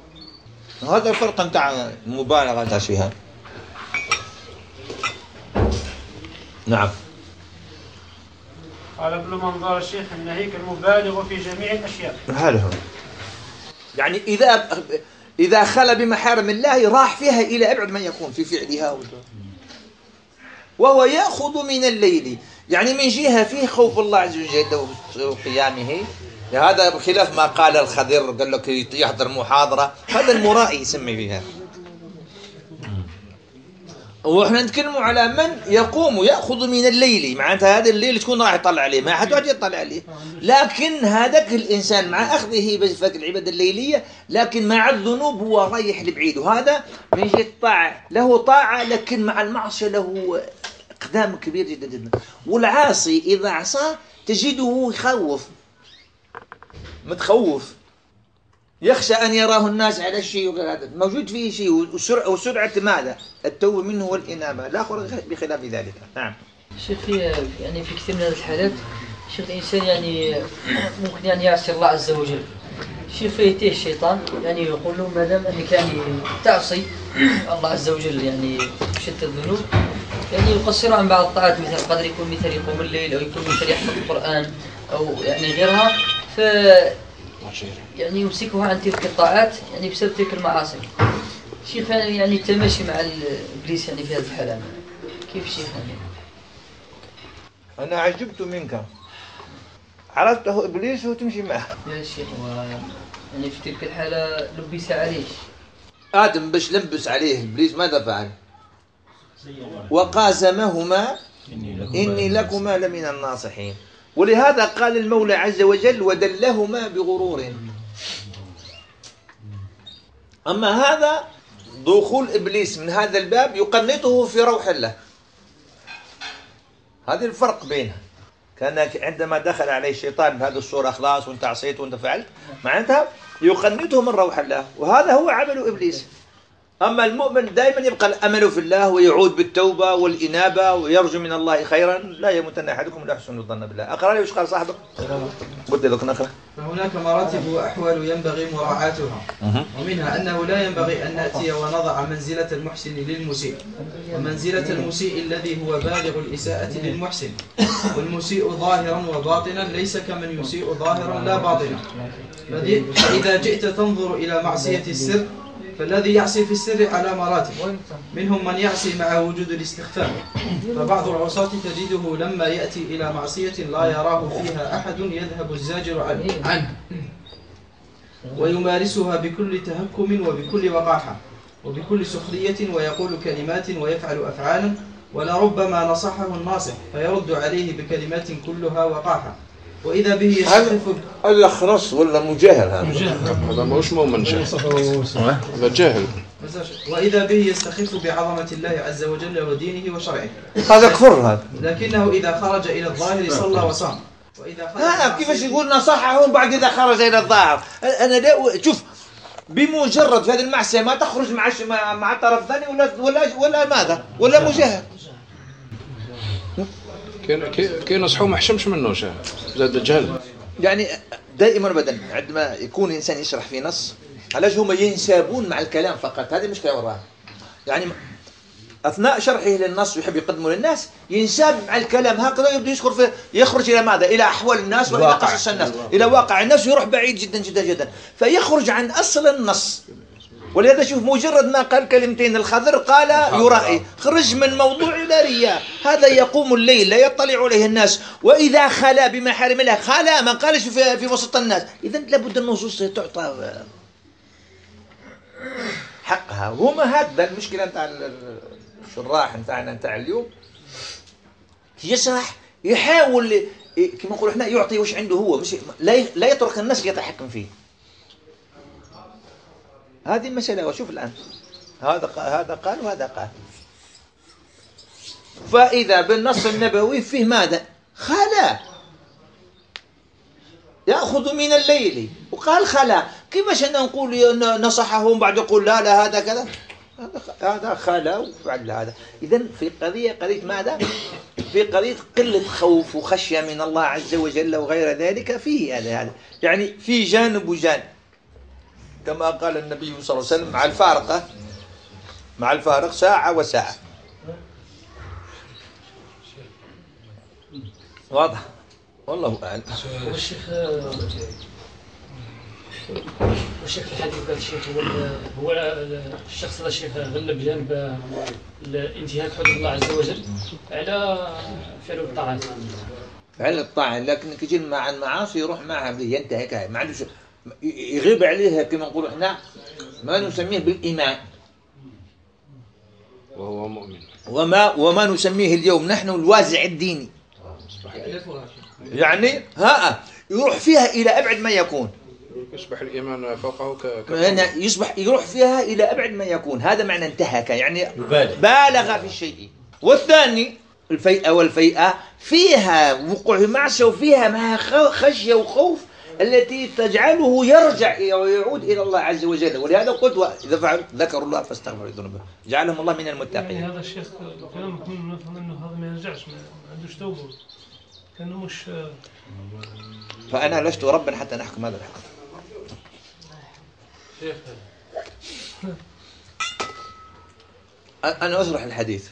هذا الفرق نتاع المبالغة نتاع فيها. نعم. قال ابن منظار الشيخ النهيك المبالغ في جميع الأشياء. هذا هو. يعني إذا خلى بمحارم الله راح فيها إلى أبعد ما يكون في فعلها، وهو يأخذ من الليل، يعني من جهة فيه خوف الله عز وجل وقيامه. هذا بخلاف ما قال الخضر، قال لك يحضر محاضرة، هذا المرائي يسمي فيها. واحنا نتكلم على من يقوم ويأخذ من الليل، معناتها هذا الليل تكون راح يطلع عليه، ما حد واحد يطلع عليه، لكن هذاك الإنسان مع أخذه بفك العبادة الليلية لكن مع الذنوب هو رايح لبعيد. وهذا من جهة الطاعة، له طاعة لكن مع المعصية له إقدام كبير جدا جدا. والعاصي إذا عصى تجده يخوف، متخوف، يخشى أن يراه الناس على الشيء، وهذا موجود فيه شيء. وسرعة ماذا؟ التوبة منه والإنابة، لا بخلاف ذلك. نعم. شيخ يعني في كثير من الحالات شيخ الإنسان يعني ممكن يعني يعصي الله عز وجل. شيخ فيأتيه الشيطان يعني يقول له ما دام أنك يعني تعصي الله عز وجل يعني بشتى الذنوب، يعني يقصر عن بعض الطاعات، مثل قدر يكون مثل يقوم الليل، أو يكون مثل يحفظ القرآن أو يعني غيرها، يعني يمسكها عن تلك الطاعات يعني بسبب تلك المعاصي. شيخ يعني التماشي مع إبليس يعني في هذه الحالة كيف شيخ يعني؟ أنا عجبت منك، عرفته إبليس وتمشي معه. يا شيخ يعني في تلك الحالة لبس عليه آدم، باش لبس عليه إبليس ماذا فعل؟ وقاسمهما إني لكما لمن الناصحين. ولهذا قال المولى عز وجل ودلهما بغرور. أما هذا دخول إبليس من هذا الباب يقنطه في روح الله. هذا الفرق بينها. كان عندما دخل عليه الشيطان بهذه الصورة خلاص وانت عصيت وانت فعلت، معناتها يقنطه من روح الله، وهذا هو عمل إبليس. أما المؤمن دائما يبقى الأمل في الله ويعود بالتوبة والإنابة ويرجو من الله خيرا. لا يموتن أحدكم لا يحسن الظن بالله. أقرأ لي وش قال صاحبك؟ قلت لك نقرأ. فهناك مراتب وأحوال ينبغي مراعاتها، ومنها أنه لا ينبغي أن نأتي ونضع منزلة المحسن للمسيء، ومنزلة المسيء الذي هو بالغ الإساءة للمحسن، والمسيء ظاهرا وباطنا ليس كمن يسيء ظاهرا لا باطنا. فإذا جئت تنظر إلى معصية السر، فالذي يعصي في السر على مراتب، منهم من يعصي مع وجود الاستخفاف، فبعض العصاة تجده لما يأتي إلى معصية لا يراه فيها أحد يذهب الزاجر عنه ويمارسها بكل تهكم وبكل وقاحة وبكل سخرية، ويقول كلمات ويفعل أفعالا، ولربما نصحه الناصح فيرد عليه بكلمات كلها وقاحة، وإذا به يستخف. هذا خرص ولا مجاهل؟ هذا مش مؤمن شيخ، هذا جاهل. وإذا به يستخف بعظمة الله عز وجل ودينه وشرعه، هذا كفر هذا. لكنه إذا خرج إلى الظاهر صلى وصام. وإذا كيفاش يقول نصحه بعد إذا خرج إلى الظاهر؟ أنا لا شوف، بمجرد هذه المعصية ما تخرج مع طرف ثاني ولا ماذا ولا مجاهل. كي نصحوا ما حشمش منه شيخ، زاد جهل. يعني دائما ابدا عندما يكون الانسان يشرح في نص، علاش هما ينسابون مع الكلام فقط؟ هذه مشكله وراها. يعني اثناء شرحه للنص ويحب يقدمه للناس ينساب مع الكلام هكذا، يبدا يخرج الى ماذا؟ الى احوال الناس والى قصص الناس، الى واقع الناس، ويروح بعيد جدا جدا جدا، فيخرج عن اصل النص. ولهذا شوف، مجرد ما قال كلمتين الخضر قال يرائي، خرج من موضوع إلى رياء. هذا يقوم الليل لا يطلع عليه الناس، وإذا خلا بمحارم الله خلا، ما قالش في وسط الناس. إذا لابد النصوص تعطى حقها. وهما هذا المشكلة نتاع الشراح نتاعنا نتاع اليوم، يشرح يحاول كما نقولوا احنا يعطي وش عنده هو، مش لا يترك الناس يتحكم فيه. هذه المسألة. وشوف الآن هذا قال وهذا قال. فإذا بالنص النبوي فيه ماذا؟ خلا، يأخذ من الليل، وقال خلا. كيفاش أنا نقول نصحهم بعد يقول لا هذا كذا؟ هذا خلا وفعل هذا. إذن في قضية ماذا؟ في قضية قلة خوف وخشية من الله عز وجل وغير ذلك. فيه هذا يعني في جانب وجانب. كما قال النبي صلى الله عليه وسلم مع الفارق ساعة وساعة. واضح؟ والله أعلم. والشيخ في الحديث قال الشيخ هو الشخص هذا الشيخ غلب جانب انتهاك حدود الله عز وجل على فعل الطاعات. فعل الطاعة، لكن كثير مع المعاصي يروح معها ينتهكها، ما عندوش يغيب عليها كما نقول احنا ما نسميه بالإيمان، وهو مؤمن، وما نسميه اليوم نحن الوازع الديني. يعني يروح فيها إلى أبعد ما يكون، يصبح الإيمان فوقه يروح فيها إلى أبعد ما يكون. هذا معنى انتهك، يعني بالغ في الشيء. والثاني الفيئة فيها وقوع في معصية وفيها معها خشية وخوف التي تجعله يرجع ويعود إلى الله عز وجل. ولهذا قلت إذا فعلوا ذكروا الله فاستغفروا ذنوبهم جعلهم الله من المتقين. يعني هذا الشيخ كلام نفهم أنه هذا ما يرجعش، ما عندوش توبة، كأنه مش. فأنا لست ربا حتى نحكم هذا الحكم. أنا أشرح الحديث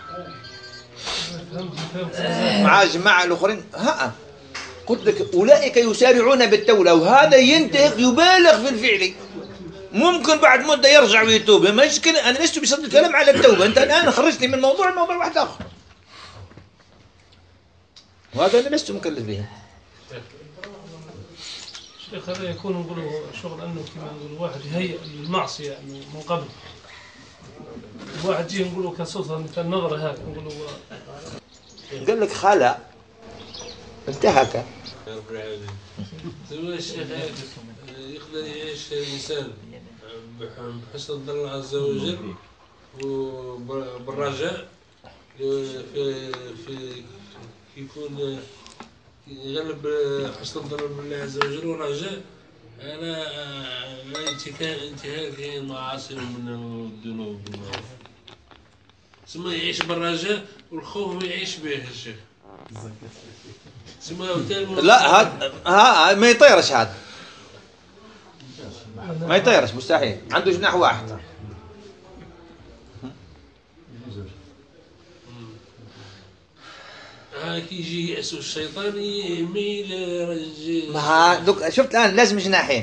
مع جماعة الآخرين. قلت لك أولئك يسارعون بالتوبة، وهذا ينتهك يبالغ في الفعل، ممكن بعد مدة يرجع ويتوب. مشكل أنا لست بصدد الكلام على التوبة، أنت الآن خرجتني من موضوع واحد آخر، وهذا أنا لست مكلف به. الشيخ هذا يكون نقولوا شغل أنه كما نقول واحد يهيئ للمعصية يعني من قبل، واحد يجي نقولوا كصوصة مثل النظرة هذا نقولوا قال لك خلا انتهك. الشيخ يقدر يعيش الإنسان بحسن الظن الله عز وجل وبالرجاء في يكون يغلب حسن الظن بالله عز وجل والرجاء على انتهاك المعاصي من الذنوب. ثم يعيش بالرجاء والخوف ما يعيش به الشيخ. لا هذا ما يطيرش، هذا ما يطيرش مستحيل، عنده جناح واحد. كي يجي يأس الشيطان يميل رجل. شفت الآن لازم جناحين.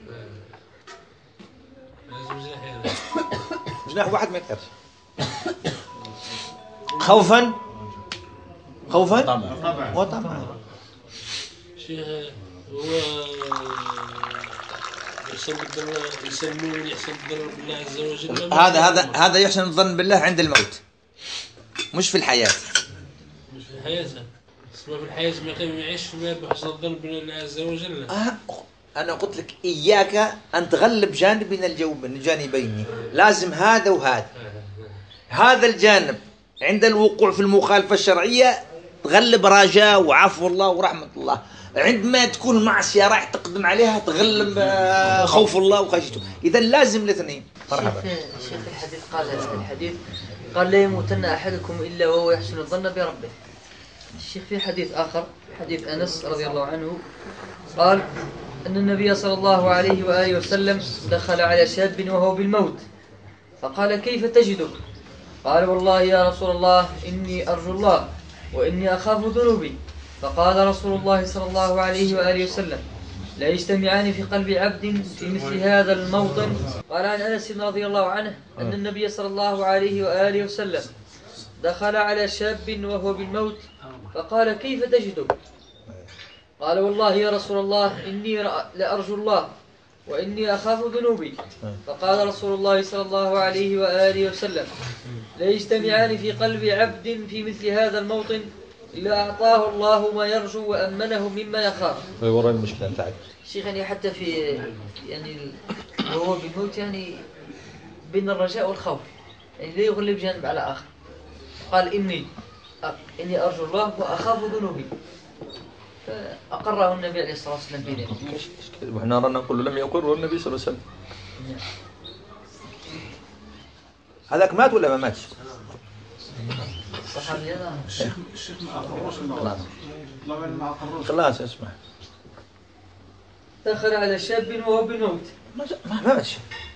جناح واحد ما يطيرش. خوفا وطمعا. شيخ هو يحسن الظن بالله عز وجل. هذا يحسن الظن بالله عند الموت، مش في الحياة. مش في الحياة، اسمه في الحياة ما يعيش بحسن الظن بالله عز وجل. أنا قلت لك إياك أن تغلب جانب من الجانبين، لازم هذا وهذا. هذا الجانب عند الوقوع في المخالفة الشرعية تغلب رجاء وعفو الله ورحمة الله، عندما تكون معصية راح تقدم عليها تغلب خوف الله وخشيته. إذا لازم الاثنين. مرحبا. الشيخ الحديث قال لا يموتن أحدكم إلا وهو يحسن الظن بربه. الشيخ في حديث آخر، حديث أنس رضي الله عنه، قال أن النبي صلى الله عليه وآله وسلم دخل على شاب وهو بالموت فقال كيف تجدك؟ قال والله يا رسول الله إني أرجو الله وإني أخاف ذنوبي. فقال رسول الله صلى الله عليه وآله وسلم لا يجتمعان في قلب عبد في مثل هذا الموطن. قال عن أنس رضي الله عنه أن النبي صلى الله عليه وآله وسلم دخل على شاب وهو بالموت فقال كيف تجدك؟ قال والله يا رسول الله إني لأرجو الله وإني أخاف ذنوبي. فقال رسول الله صلى الله عليه وآله وسلم لا يجتمعان في قلب عبد في مثل هذا الموطن إلا أعطاه الله ما يرجو وأمنه مما يخاف. وراء المشكلة تعال شيخ يعني حتى في يعني وهو بالموت يعني بين الرجاء والخوف، يعني لا يغلب جانب على آخر. قال إني أرجو الله وأخاف ذنوبي، فأقره النبي عليه الصلاة والسلام في ذلك. وإحنا رانا نقول النبي صلى الله عليه وسلم. هذاك مات ولا ما ماتش؟ صحابي هذا الشيخ ما أقروش خلاص اسمع. دخل على شاب وهو بالموت ما ماشي.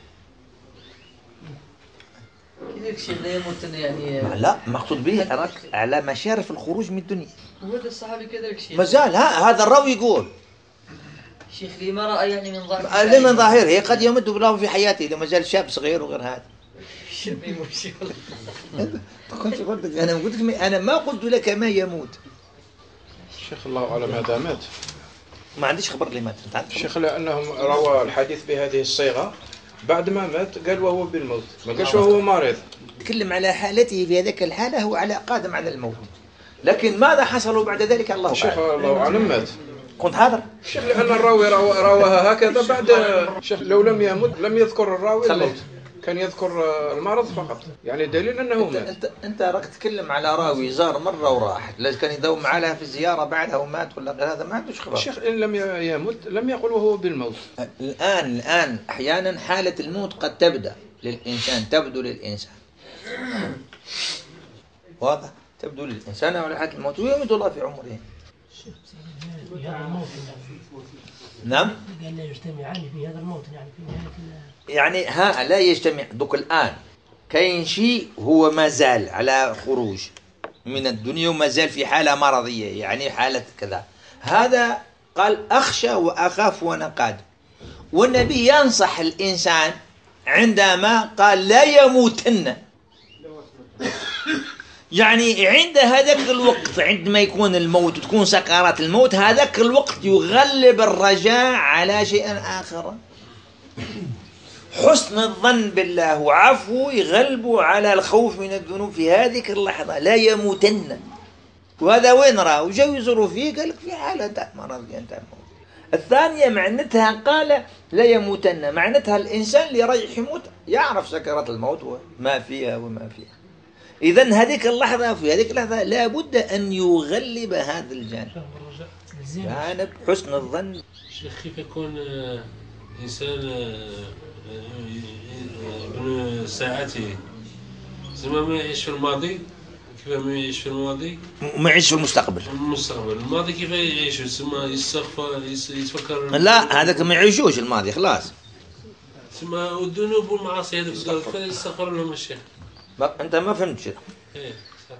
كذلك شيء لا يموت يعني. لا مقصود به أراك على مشارف الخروج من الدنيا. وهذا الصحابي كذلك شيء. مازال هذا الراوي يقول. شيخ لي ما رأى يعني من ظاهر. ليه من ظاهره؟ قد يمد الله في حياته لما زال شاب صغير وغير هذا. شاب يمشي. أنا ما قلت لك ما يموت. الشيخ الله أعلم هذا مات. ما عنديش خبر اللي مات. الشيخ لأنهم روى الحديث بهذه الصيغة بعد ما مات قال وهو بالموت، ما قالش وهو مريض. تكلم على حالته في هذيك الحالة، هو على قادم على الموت، لكن ماذا حصل بعد ذلك الله أعلم. الشيخ الله أعلم مات. كنت حاضر. الشيخ لأن الراوي رواها هكذا بعد. الشيخ لو لم يمت لم يذكر الراوي الموت، كان يذكر المرض فقط، يعني دليل أنه مات. أنت راك تتكلم على راوي زار مرة وراح، لازم كان يداوم عليها في الزيارة بعدها ومات ولا غير هذا، ما عندوش خبر. الشيخ إن لم يمت لم يقل وهو بالموت. الآن أحيانا حالة الموت قد تبدو للإنسان واضح، تبدو للإنسان على حالة الموت ويمد الله في عمره. نعم. قال لا يجتمعان في هذا الموت، يعني في نهاية يعني لا يجتمع. دوك الآن كاين شيء هو ما زال على خروج من الدنيا وما زال في حالة مرضية، يعني حالة كذا. هذا قال أخشى وأخاف وأنا والنبي ينصح الإنسان عندما قال لا يموتن، يعني عند هذاك الوقت عندما يكون الموت وتكون سكرات الموت، هذاك الوقت يغلب الرجاء على شيء آخر. حسن الظن بالله وعفو يغلب على الخوف من الذنوب في هذه اللحظة. لا يموتن، وهذا وين راه وجاو يزوروا فيه قال لك في حالة مرض ينتهي. الثانية معناتها قال لا يموتن، معناتها الإنسان اللي رايح يموت يعرف سكرات الموت وما فيها وما فيها. إذن هذيك اللحظة، في هذيك اللحظة لابد أن يغلب هذا الجانب حسن الظن. شيخ كيف يكون إنسان ابن ساعته زي ما يعيش في الماضي، كيف ما يعيش في الماضي وما يعيش في المستقبل. الماضي كيف يعيش؟ يسمى يستغفر يتفكر. لا هذاك ما يعيشوش الماضي خلاص. ثم الذنوب والمعاصي هذوك كيف يستغفر لهم الشيخ؟ أنت ما فهمتش. إيه صح.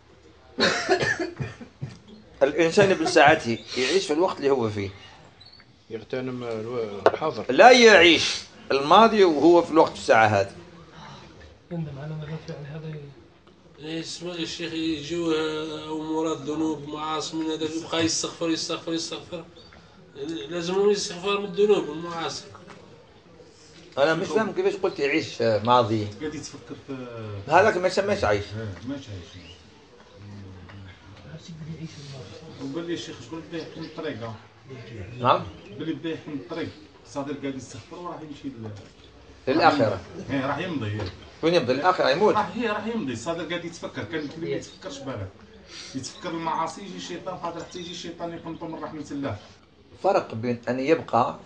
الإنسان ابن ساعته يعيش في الوقت اللي هو فيه، يغتنم الحاضر، لا يعيش الماضي وهو في الوقت الساعة هذه. يندم على ما فعل هذا. اسمع الشيخ يجوا أمورات ذنوب معاصي من هذا يبقى يستغفر لازم يستغفر من الذنوب والمعاصي. أنا مش فاهم كيفاش قلت يعيش ماضي. قاعد يتفكر في هذاك ما يسمىش عيش. ماش عايش. وقال لي الشيخ شكون بدا يحكم الطريقة. نعم. بلي بدا يحكم الطريق، صادر قاعد يستغفر وراح يمشي للآخرة. راح يمضي. وين يمضي الآخرة يموت؟ راح يمضي. صادر قاعد يتفكر، كان ما يتفكرش بالك. يتفكر المعاصي يجي الشيطان، خاطر حتى يجي الشيطان يقنطه من رحمة الله. فرق بين أن يبقى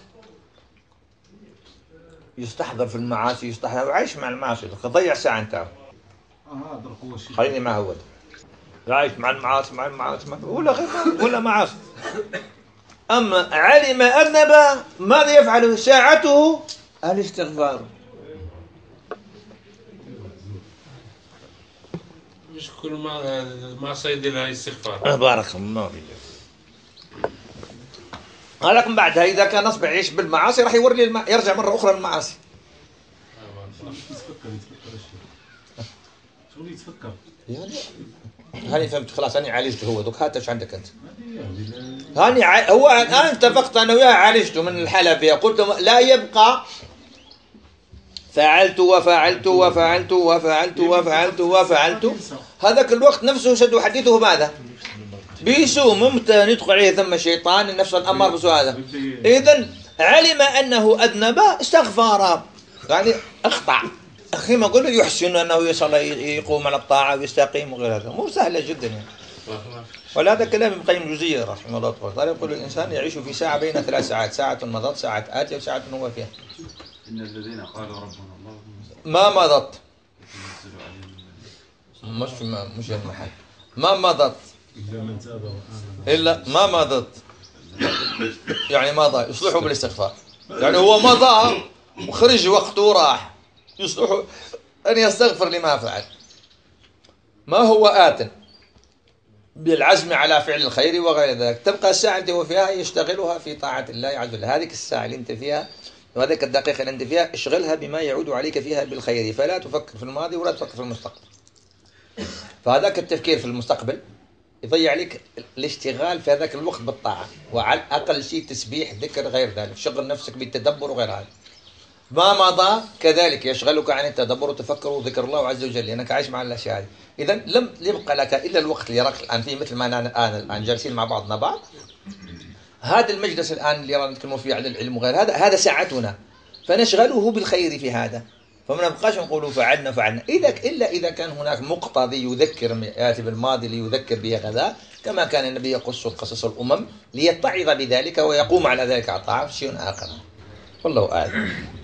يستحضر في المعاصي، يستحضر وعايش مع المعاصي، تضيع ساعة نتاعو. هذا هو الشيء. خليني مع هو عايش مع المعاصي ولا غير ولا معاصي. أما علم أذنب ماذا يفعل؟ ساعته الاستغفار. مش كل ما صيد لها استغفار. بارك الله فيك. لكن بعدها إذا كان أصبح يعيش بالمعاصي راح يوري يرجع مرة أخرى للمعاصي. شغل يتفكر. هاني فهمت خلاص، أنا عالجته هو دوك. هات ايش عندك أنت؟ هاني هو الآن اتفقت أنا وياه عالجته من الحالة فيها. قلت له لا يبقى فعلت. هذاك الوقت نفسه ستحدثه ماذا؟ بيسوء ممتى يدخل عليه ثم الشيطان النفس الأمر بسوء هذا. إذن علم أنه أذنب استغفر، يعني أخطأ. أخي ما أقول له يحسن أنه يصلي يقوم على الطاعة ويستقيم وغير هذا، مو سهلة جدا يعني. وهذا كلام ابن القيم الجوزية رحمه الله تعالى، يقول الإنسان يعيش في ساعة بين 3 ساعات، ساعة مضت، ساعة آتية، وساعة هو فيها. إن الذين قالوا ربنا الله ما مضت، مش المحل، ما مضت إلا ما مضت، يعني مضى يصلحوا بالاستغفار. يعني هو مضى وخرج وقته وراح، يصلح أن يستغفر لما فعل. ما هو آت بالعزم على فعل الخير وغير ذلك، تبقى الساعة التي هو فيها يشتغلها في طاعة الله عز وجل. هذه الساعة اللي أنت فيها وهذيك الدقيقة اللي أنت فيها اشغلها بما يعود عليك فيها بالخير، فلا تفكر في الماضي ولا تفكر في المستقبل. فهذاك التفكير في المستقبل يضيع عليك الاشتغال في هذاك الوقت بالطاعة، وعلى أقل شيء تسبيح ذكر غير ذلك، شغل نفسك بالتدبر وغير هذا. ما مضى كذلك يشغلك عن التدبر وتفكر وذكر الله عز وجل، لأنك عايش مع الأشياء هذه. إذا لم يبقى لك إلا الوقت اللي راك الآن فيه، مثل ما الآن جالسين مع بعضنا بعض. هذا المجلس الآن اللي رانا نتكلموا فيه على العلم وغير هذا ساعتنا، فنشغله بالخير في هذا، فما نبقاش نقولوا فعلنا إلا إذا كان هناك مقتضي يذكر يأتي بالماضي ليذكر به غدا، كما كان النبي يقص قصص الأمم ليتعظ بذلك ويقوم على ذلك عطاء، شيء آخر. والله أعلم.